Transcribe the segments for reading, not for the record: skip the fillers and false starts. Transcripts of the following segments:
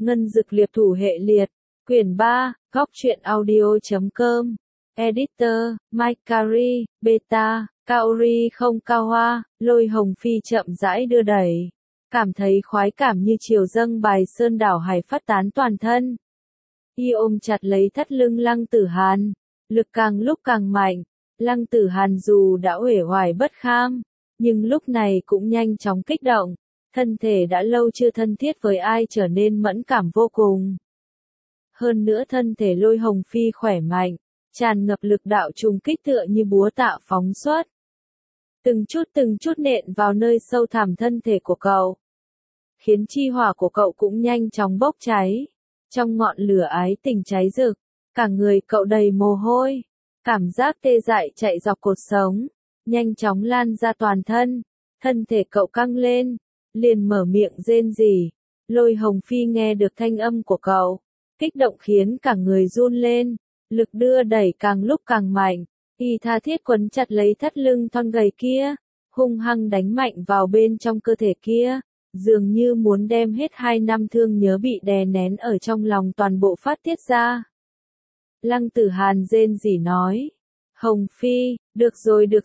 Ngân Dực Liệp Thủ Hệ Liệt, Quyển 3, Góc truyện audio.com, Editor, Mike Carey, Beta, Kaori không cao hoa, Lôi Hồng Phi chậm rãi đưa đẩy. Cảm thấy khoái cảm như chiều dâng bài sơn đảo hải phát tán toàn thân. Y ôm chặt lấy thắt lưng Lăng Tử Hàn, lực càng lúc càng mạnh. Lăng Tử Hàn dù đã uể oải bất kham, nhưng lúc này cũng nhanh chóng kích động. Thân thể đã lâu chưa thân thiết với ai trở nên mẫn cảm vô cùng. Hơn nữa thân thể Lôi Hồng Phi khỏe mạnh, tràn ngập lực đạo trùng kích tựa như búa tạ phóng xuất. Từng chút nện vào nơi sâu thẳm thân thể của cậu. Khiến chi hỏa của cậu cũng nhanh chóng bốc cháy. Trong ngọn lửa ái tình cháy rực, cả người cậu đầy mồ hôi. Cảm giác tê dại chạy dọc cột sống, nhanh chóng lan ra toàn thân. Thân thể cậu căng lên, liền mở miệng rên rỉ. Lôi Hồng Phi nghe được thanh âm của cậu, kích động khiến cả người run lên, lực đưa đẩy càng lúc càng mạnh. Y tha thiết quấn chặt lấy thắt lưng thon gầy kia, hung hăng đánh mạnh vào bên trong cơ thể kia, dường như muốn đem hết 2 năm thương nhớ bị đè nén ở trong lòng toàn bộ phát tiết ra. Lăng Tử Hàn rên rỉ nói, Hồng Phi, được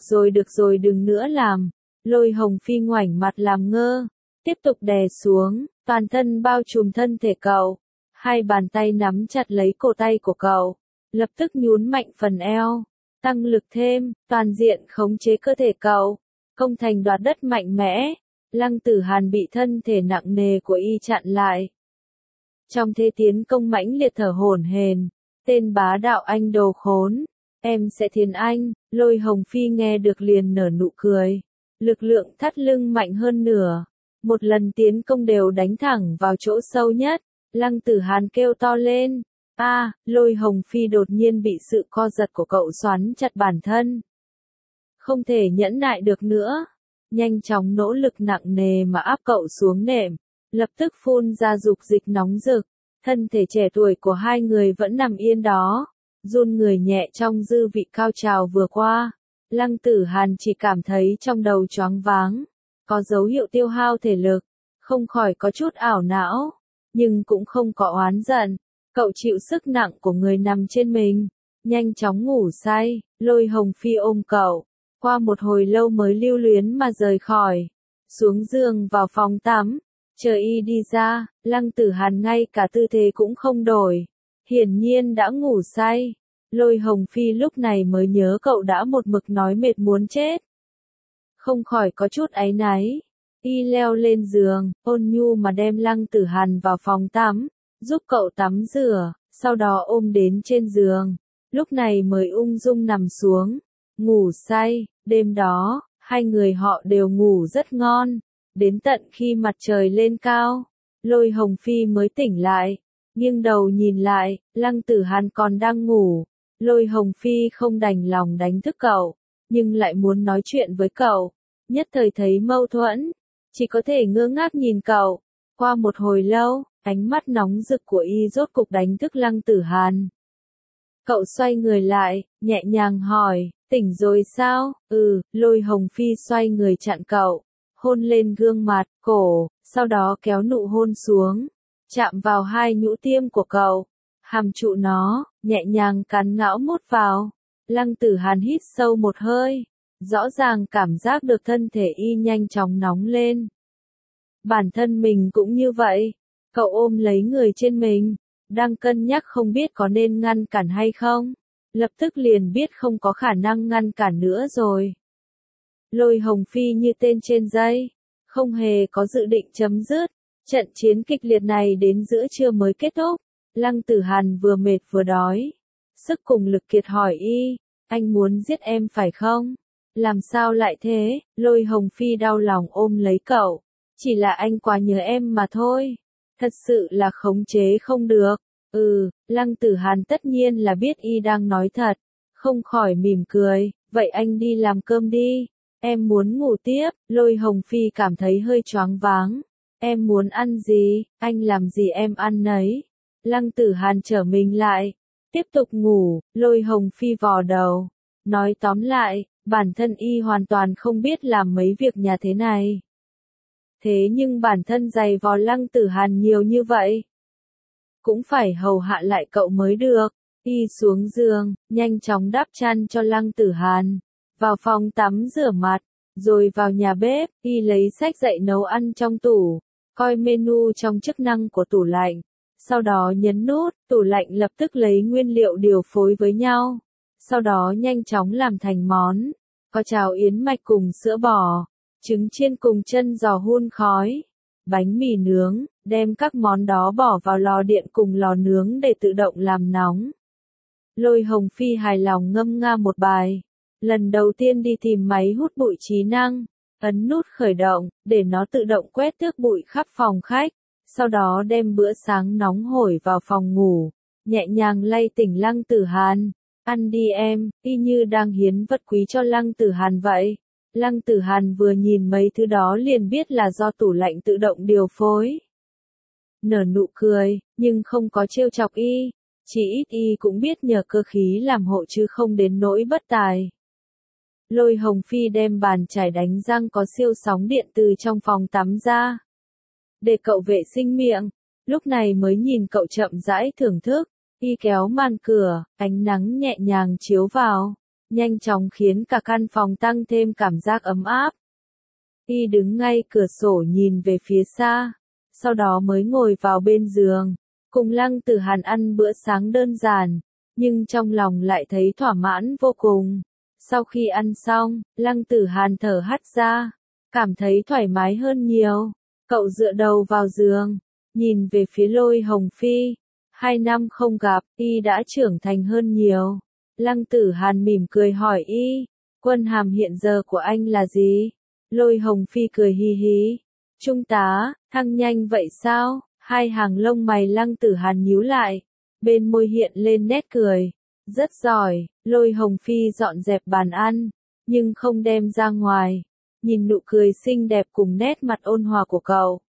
rồi đừng nữa làm. Lôi Hồng Phi ngoảnh mặt làm ngơ, tiếp tục đè xuống, toàn thân bao trùm thân thể cậu. Hai bàn tay nắm chặt lấy cổ tay của cậu, lập tức nhún mạnh phần eo, tăng lực thêm, toàn diện khống chế cơ thể cậu, công thành đoạt đất mạnh mẽ. Lăng Tử Hàn bị thân thể nặng nề của y chặn lại. Trong thế tiến công mãnh liệt thở hổn hển, tên bá đạo anh đồ khốn, em sẽ thiến anh. Lôi Hồng Phi nghe được liền nở nụ cười, lực lượng thắt lưng mạnh hơn nửa, một lần tiến công đều đánh thẳng vào chỗ sâu nhất. Lăng Tử Hàn kêu to lên, Lôi Hồng Phi đột nhiên bị sự co giật của cậu xoắn chặt bản thân. Không thể nhẫn nại được nữa, nhanh chóng nỗ lực nặng nề mà áp cậu xuống nệm, lập tức phun ra dục dịch nóng rực. Thân thể trẻ tuổi của hai người vẫn nằm yên đó, run người nhẹ trong dư vị cao trào vừa qua. Lăng Tử Hàn chỉ cảm thấy trong đầu choáng váng, có dấu hiệu tiêu hao thể lực, không khỏi có chút ảo não, nhưng cũng không có oán giận. Cậu chịu sức nặng của người nằm trên mình, nhanh chóng ngủ say. Lôi Hồng Phi ôm cậu, qua một hồi lâu mới lưu luyến mà rời khỏi, xuống giường vào phòng tắm. Chờ y đi ra, Lăng Tử Hàn ngay cả tư thế cũng không đổi, hiển nhiên đã ngủ say. Lôi Hồng Phi lúc này mới nhớ cậu đã một mực nói mệt muốn chết, không khỏi có chút áy náy. Y leo lên giường, ôn nhu mà đem Lăng Tử Hàn vào phòng tắm, giúp cậu tắm rửa, sau đó ôm đến trên giường, lúc này mới ung dung nằm xuống, ngủ say. Đêm đó, hai người họ đều ngủ rất ngon, đến tận khi mặt trời lên cao, Lôi Hồng Phi mới tỉnh lại, nghiêng đầu nhìn lại, Lăng Tử Hàn còn đang ngủ. Lôi Hồng Phi không đành lòng đánh thức cậu, nhưng lại muốn nói chuyện với cậu, nhất thời thấy mâu thuẫn, chỉ có thể ngơ ngác nhìn cậu. Qua một hồi lâu, ánh mắt nóng rực của y rốt cục đánh thức Lăng Tử Hàn. Cậu xoay người lại, nhẹ nhàng hỏi, tỉnh rồi sao? Lôi Hồng Phi xoay người chặn cậu, hôn lên gương mặt, cổ, sau đó kéo nụ hôn xuống, chạm vào hai nhũ tiêm của cậu, hàm trụ nó, nhẹ nhàng cắn ngão mút vào. Lăng Tử Hàn hít sâu một hơi, rõ ràng cảm giác được thân thể y nhanh chóng nóng lên. Bản thân mình cũng như vậy, cậu ôm lấy người trên mình, đang cân nhắc không biết có nên ngăn cản hay không, lập tức liền biết không có khả năng ngăn cản nữa rồi. Lôi Hồng Phi như tên trên dây, không hề có dự định chấm dứt, trận chiến kịch liệt này đến giữa trưa mới kết thúc. Lăng Tử Hàn vừa mệt vừa đói, sức cùng lực kiệt hỏi y, anh muốn giết em phải không? Làm sao lại thế? Lôi Hồng Phi đau lòng ôm lấy cậu, chỉ là anh quá nhớ em mà thôi, thật sự là khống chế không được. Lăng Tử Hàn tất nhiên là biết y đang nói thật, không khỏi mỉm cười, vậy anh đi làm cơm đi, em muốn ngủ tiếp. Lôi Hồng Phi cảm thấy hơi choáng váng, em muốn ăn gì, anh làm gì em ăn nấy. Lăng Tử Hàn trở mình lại, tiếp tục ngủ. Lôi Hồng Phi vò đầu, nói tóm lại, bản thân y hoàn toàn không biết làm mấy việc nhà thế này. Thế nhưng bản thân giày vò Lăng Tử Hàn nhiều như vậy, cũng phải hầu hạ lại cậu mới được. Y xuống giường, nhanh chóng đắp chăn cho Lăng Tử Hàn, vào phòng tắm rửa mặt, rồi vào nhà bếp, Y lấy sách dạy nấu ăn trong tủ, coi menu trong chức năng của tủ lạnh. Sau đó nhấn nút, tủ lạnh lập tức lấy nguyên liệu điều phối với nhau. Sau đó nhanh chóng làm thành món. Có cháo yến mạch cùng sữa bò, trứng chiên cùng chân giò hun khói, bánh mì nướng, đem các món đó bỏ vào lò điện cùng lò nướng để tự động làm nóng. Lôi Hồng Phi hài lòng ngâm nga một bài. Lần đầu tiên đi tìm máy hút bụi trí năng, ấn nút khởi động, để nó tự động quét tước bụi khắp phòng khách. Sau đó đem bữa sáng nóng hổi vào phòng ngủ, nhẹ nhàng lay tỉnh Lăng Tử Hàn. Ăn đi em, y như đang hiến vật quý cho Lăng Tử Hàn vậy. Lăng Tử Hàn vừa nhìn mấy thứ đó liền biết là do tủ lạnh tự động điều phối. Nở nụ cười, nhưng không có trêu chọc y, chỉ ít y cũng biết nhờ cơ khí làm hộ chứ không đến nỗi bất tài. Lôi Hồng Phi đem bàn chải đánh răng có siêu sóng điện từ trong phòng tắm ra, để cậu vệ sinh miệng, lúc này mới nhìn cậu chậm rãi thưởng thức. Y kéo màn cửa, ánh nắng nhẹ nhàng chiếu vào, nhanh chóng khiến cả căn phòng tăng thêm cảm giác ấm áp. Y đứng ngay cửa sổ nhìn về phía xa, sau đó mới ngồi vào bên giường, cùng Lăng Tử Hàn ăn bữa sáng đơn giản, nhưng trong lòng lại thấy thỏa mãn vô cùng. Sau khi ăn xong, Lăng Tử Hàn thở hắt ra, cảm thấy thoải mái hơn nhiều. Cậu dựa đầu vào giường, nhìn về phía Lôi Hồng Phi. 2 năm không gặp, y đã trưởng thành hơn nhiều. Lăng Tử Hàn mỉm cười hỏi y, quân hàm hiện giờ của anh là gì? Lôi Hồng Phi cười hi hí. Trung tá, thăng nhanh vậy sao? Hai hàng lông mày Lăng Tử Hàn nhíu lại, bên môi hiện lên nét cười. Rất giỏi. Lôi Hồng Phi dọn dẹp bàn ăn, nhưng không đem ra ngoài. Nhìn nụ cười xinh đẹp cùng nét mặt ôn hòa của cậu,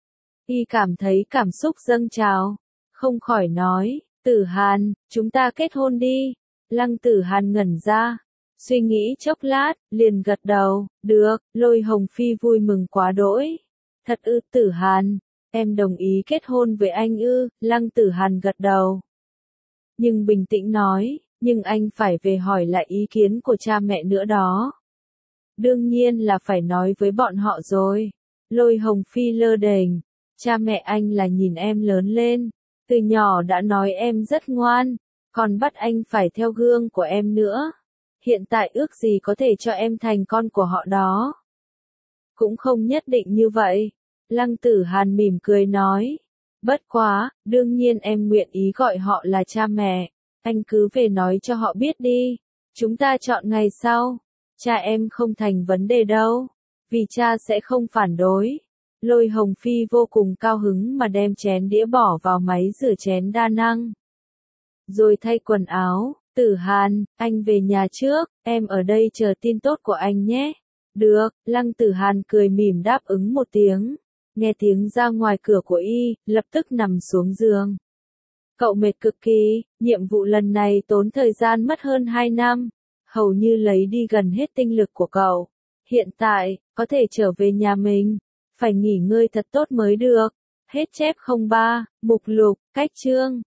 y cảm thấy cảm xúc dâng trào, không khỏi nói, Tử Hàn, chúng ta kết hôn đi. Lăng Tử Hàn ngẩn ra, suy nghĩ chốc lát, liền gật đầu, được. Lôi Hồng Phi vui mừng quá đỗi. Thật ư Tử Hàn, em đồng ý kết hôn với anh ư? Lăng Tử Hàn gật đầu, nhưng bình tĩnh nói, nhưng anh phải về hỏi lại ý kiến của cha mẹ nữa đó. Đương nhiên là phải nói với bọn họ rồi. Lôi Hồng Phi lơ đễnh, cha mẹ anh là nhìn em lớn lên, từ nhỏ đã nói em rất ngoan, còn bắt anh phải theo gương của em nữa. Hiện tại ước gì có thể cho em thành con của họ đó. Cũng không nhất định như vậy. Lăng Tử Hàn mỉm cười nói. Bất quá, đương nhiên em nguyện ý gọi họ là cha mẹ. Anh cứ về nói cho họ biết đi. Chúng ta chọn ngày sau. Cha em không thành vấn đề đâu. Vì cha sẽ không phản đối. Lôi Hồng Phi vô cùng cao hứng mà đem chén đĩa bỏ vào máy rửa chén đa năng. Rồi thay quần áo. Tử Hàn, anh về nhà trước, em ở đây chờ tin tốt của anh nhé. Được. Lăng Tử Hàn cười mỉm đáp ứng một tiếng. Nghe tiếng ra ngoài cửa của y, lập tức nằm xuống giường. Cậu mệt cực kỳ, nhiệm vụ lần này tốn thời gian mất hơn 2 năm, hầu như lấy đi gần hết tinh lực của cậu. Hiện tại, có thể trở về nhà mình, phải nghỉ ngơi thật tốt mới được. Hết chép 03, mục lục, cách chương.